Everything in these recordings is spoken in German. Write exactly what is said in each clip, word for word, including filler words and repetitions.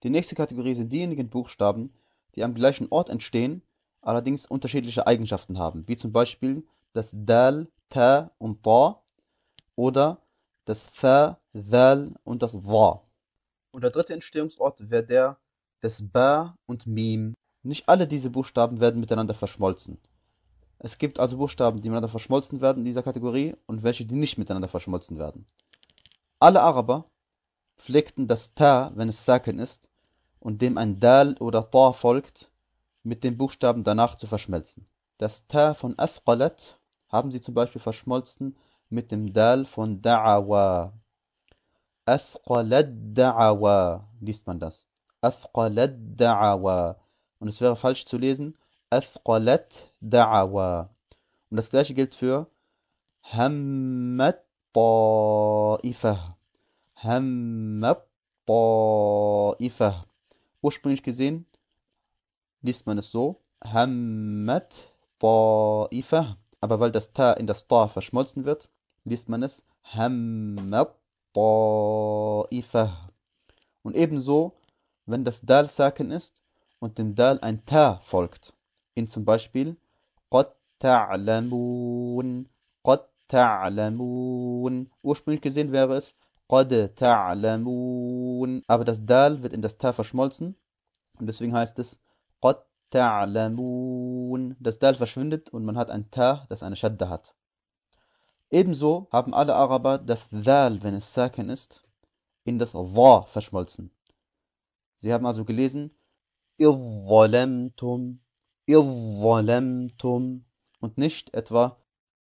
Die nächste Kategorie sind diejenigen Buchstaben, die am gleichen Ort entstehen, allerdings unterschiedliche Eigenschaften haben, wie zum Beispiel das Dal, Ta und Ta oder das Tha, Dhal und das Dha. Und der dritte Entstehungsort wäre der des Ba und Mim. Nicht alle diese Buchstaben werden miteinander verschmolzen. Es gibt also Buchstaben, die miteinander verschmolzen werden in dieser Kategorie und welche, die nicht miteinander verschmolzen werden. Alle Araber pflegten das Ta, wenn es Sakin ist, und dem ein Dal oder Ta folgt, mit den Buchstaben danach zu verschmelzen. Das Ta von Athqalat haben sie zum Beispiel verschmolzen mit dem Dal von Da'awa. Athqalat Da'awa liest man das. Athqalat Da'awa. Und es wäre falsch zu lesen Athqalat Da'awa. Und das gleiche gilt für Hammat Ta'ifah. Hammat Ta'ifah. Ursprünglich gesehen liest man es so, Hammat Ta'ifah. Aber weil das Ta in das Ta verschmolzen wird, liest man es Hammat Ta'ifah. Und ebenso, wenn das Dal Sakin ist und dem Dal ein Ta folgt, in zum Beispiel Qad ta'lamun, Qad ta'lamun. Ursprünglich gesehen wäre es Qad ta'lamun, aber das Dal wird in das Ta verschmolzen und deswegen heißt es Qad ta'lamun. Das Dal verschwindet und man hat ein Ta, das eine Shadda hat. Ebenso haben alle Araber das Dhal, wenn es Sakin ist, in das Dha verschmolzen. Sie haben also gelesen Idh-zalamtum, Idh-zalamtum und nicht etwa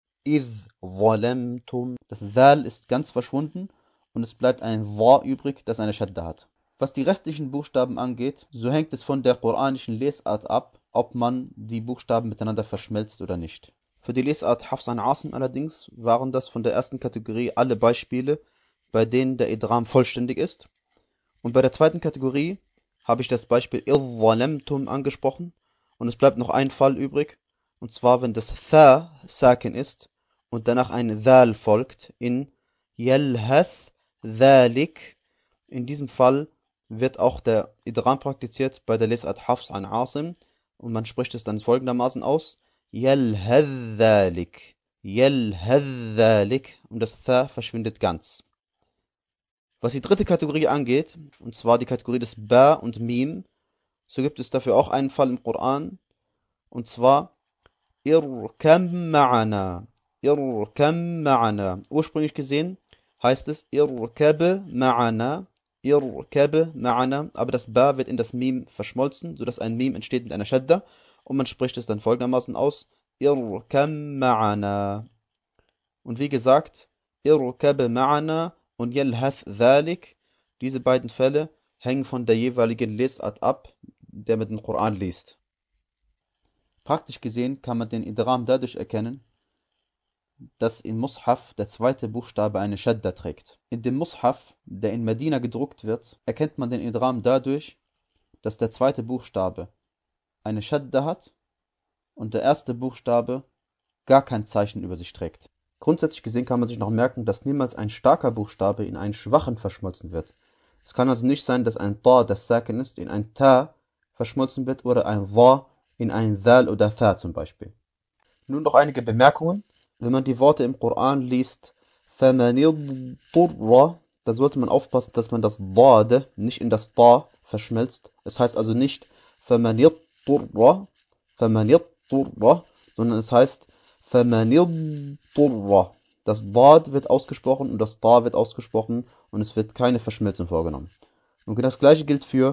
Idh-zalamtum. Das Dhal ist ganz verschwunden und es bleibt ein Dha übrig, das eine Shadda hat. Was die restlichen Buchstaben angeht, so hängt es von der koranischen Lesart ab, ob man die Buchstaben miteinander verschmelzt oder nicht. Für die Lesart Hafs an Asim allerdings waren das von der ersten Kategorie alle Beispiele, bei denen der Idgham vollständig ist. Und bei der zweiten Kategorie habe ich das Beispiel Idh-zalamtum angesprochen und es bleibt noch ein Fall übrig, und zwar wenn das Tha Sakin ist und danach ein Dhal folgt in Yalhath Dhalik. In diesem Fall wird auch der Idgham praktiziert bei der Lesart Hafs an Asim und man spricht es dann folgendermaßen aus: Yalhath Dhalik, Yalhath Dhalik, und das Tha verschwindet ganz. Was die dritte Kategorie angeht, und zwar die Kategorie des Ba und Mim, so gibt es dafür auch einen Fall im Koran, und zwar Irkam ma'ana, Irkam ma'ana. Ursprünglich gesehen heißt es Irkabe ma'ana, Irkabe ma'ana, aber das Ba wird in das Mim verschmolzen, sodass ein Mim entsteht mit einer Shadda und man spricht es dann folgendermaßen aus: Irkam ma'ana. Und wie gesagt, Irkabe ma'ana und Yalhath Dhalik, diese beiden Fälle hängen von der jeweiligen Lesart ab, der mit dem Koran liest. Praktisch gesehen kann man den Idgham dadurch erkennen, dass in Mushaf der zweite Buchstabe eine Shadda trägt. In dem Mushaf, der in Medina gedruckt wird, erkennt man den Idgham dadurch, dass der zweite Buchstabe eine Shadda hat und der erste Buchstabe gar kein Zeichen über sich trägt. Grundsätzlich gesehen kann man sich noch merken, dass niemals ein starker Buchstabe in einen schwachen verschmolzen wird. Es kann also nicht sein, dass ein Ta, das Sakin ist, in ein Ta verschmolzen wird oder ein Dha in ein Dhal oder Tha zum Beispiel. Nun noch einige Bemerkungen. Wenn man die Worte im Koran liest, فَمَنِ اضْطُرَّ, da sollte man aufpassen, dass man das Dade nicht in das Ta verschmelzt. Es heißt also nicht فَمَنِ اضْطُرَّ, فَمَنِ اضْطُرَّ, sondern es heißt فَمَنِ اضْطُرَّ. Das Dad wird ausgesprochen und das Ta wird ausgesprochen und es wird keine Verschmelzung vorgenommen. Und das gleiche gilt für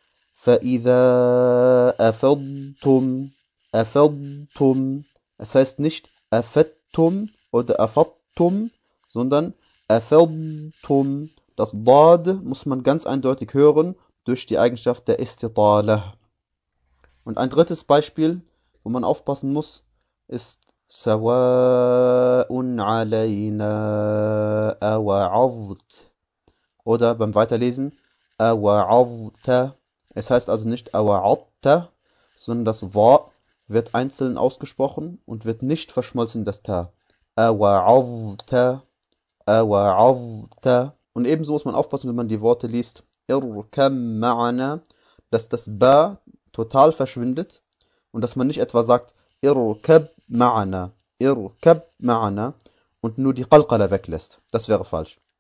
فَإِذَا أَفَضْتُمْ, أَفَضْتُمْ. Es heißt nicht أَفَدْتُمْ oder أَفَضْتُمْ, sondern أَفَضْتُمْ. Das Dad muss man ganz eindeutig hören durch die Eigenschaft der Istitalah. Und ein drittes Beispiel, wo man aufpassen muss, ist سَوَاءٌ عَلَيْنَا أَوَعَظْتَ oder beim Weiterlesen أَوَعَظْتَ. Es heißt also nicht أَوَعَظْتَ, sondern das Wa wird einzeln ausgesprochen und wird nicht verschmolzen in das Ta. أَوَعَظْتَ, أَوَعَظْتَ. Und ebenso muss man aufpassen, wenn man die Worte liest. irkam ma'ana, dass das Ba total verschwindet und dass man nicht etwa sagt irkab ma'ana, irkab ma'ana und nur die Qalqala weglässt. Das wäre falsch.